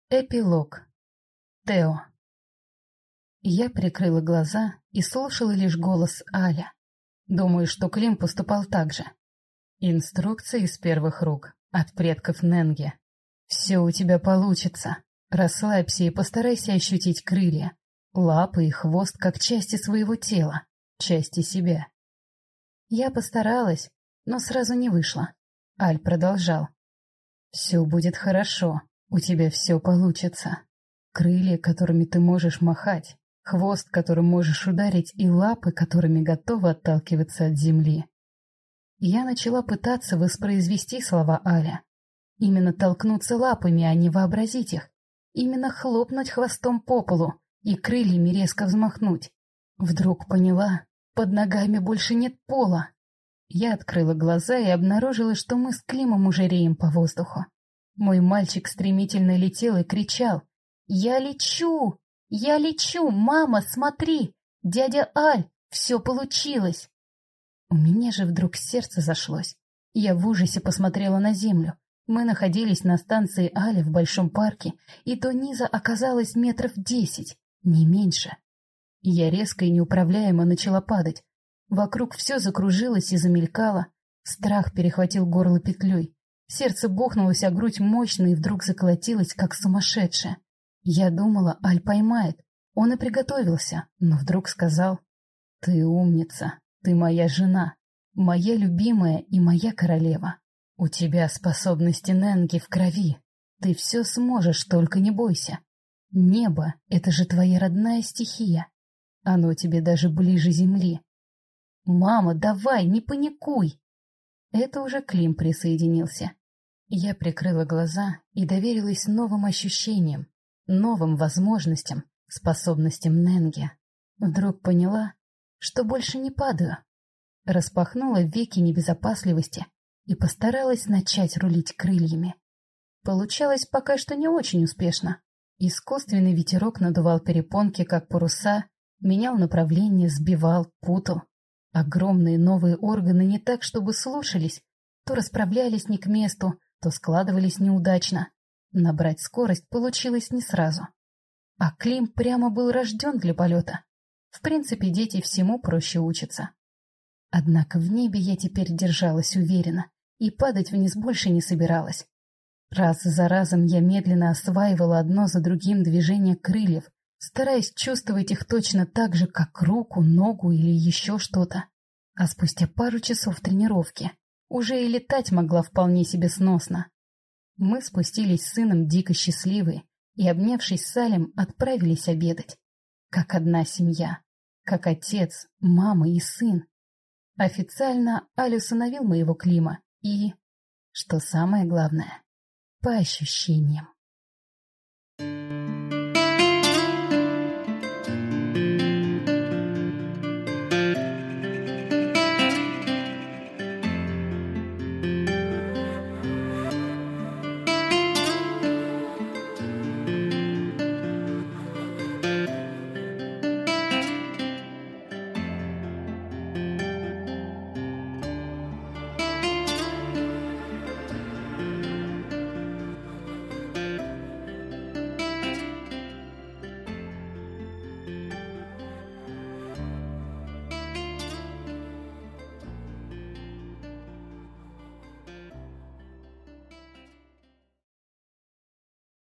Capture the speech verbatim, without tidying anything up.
Эпилог. Тео. Я прикрыла глаза и слушала лишь голос Аля. Думаю, что Клим поступал так же. Инструкции из первых рук от предков Ненге. Все у тебя получится. Расслабься и постарайся ощутить крылья, лапы и хвост как части своего тела, части себя. Я постаралась, но сразу не вышло. Аль продолжал. Все будет хорошо. У тебя все получится. Крылья, которыми ты можешь махать, хвост, которым можешь ударить, и лапы, которыми готова отталкиваться от земли. Я начала пытаться воспроизвести слова Аля. Именно толкнуться лапами, а не вообразить их. Именно хлопнуть хвостом по полу и крыльями резко взмахнуть. Вдруг поняла, под ногами больше нет пола. Я открыла глаза и обнаружила, что мы с Климом уже реем по воздуху. Мой мальчик стремительно летел и кричал: «Я лечу! Я лечу! Мама, смотри! Дядя Аль! Все получилось!» У меня же вдруг сердце зашлось. Я в ужасе посмотрела на землю. Мы находились на станции Аля в большом парке, и до низа оказалось метров десять, не меньше. Я резко и неуправляемо начала падать. Вокруг все закружилось и замелькало. Страх перехватил горло петлей. Сердце бухнулось о грудь мощно и вдруг заколотилось, как сумасшедшее. Я думала, Аль поймает. Он и приготовился, но вдруг сказал: «Ты умница, ты моя жена, моя любимая и моя королева. У тебя способности Ненги в крови. Ты все сможешь, только не бойся. Небо — это же твоя родная стихия. Оно тебе даже ближе земли. Мама, давай, не паникуй!» Это уже Клим присоединился. Я прикрыла глаза и доверилась новым ощущениям, новым возможностям, способностям Ненги. Вдруг поняла, что больше не падаю. Распахнула веки небезопасливости и постаралась начать рулить крыльями. Получалось пока что не очень успешно. Искусственный ветерок надувал перепонки, как паруса, менял направление, сбивал, путал. Огромные новые органы не так, чтобы слушались, то расправлялись не к месту, то складывались неудачно. Набрать скорость получилось не сразу. А Клим прямо был рожден для полета. В принципе, дети всему проще учатся. Однако в небе я теперь держалась уверенно и падать вниз больше не собиралась. Раз за разом я медленно осваивала одно за другим движение крыльев, стараясь чувствовать их точно так же, как руку, ногу или еще что-то. А спустя пару часов тренировки уже и летать могла вполне себе сносно. Мы спустились с сыном дико счастливые и, обнявшись с Алем, отправились обедать. Как одна семья, как отец, мама и сын. Официально Аль усыновил моего Клима и, что самое главное, по ощущениям.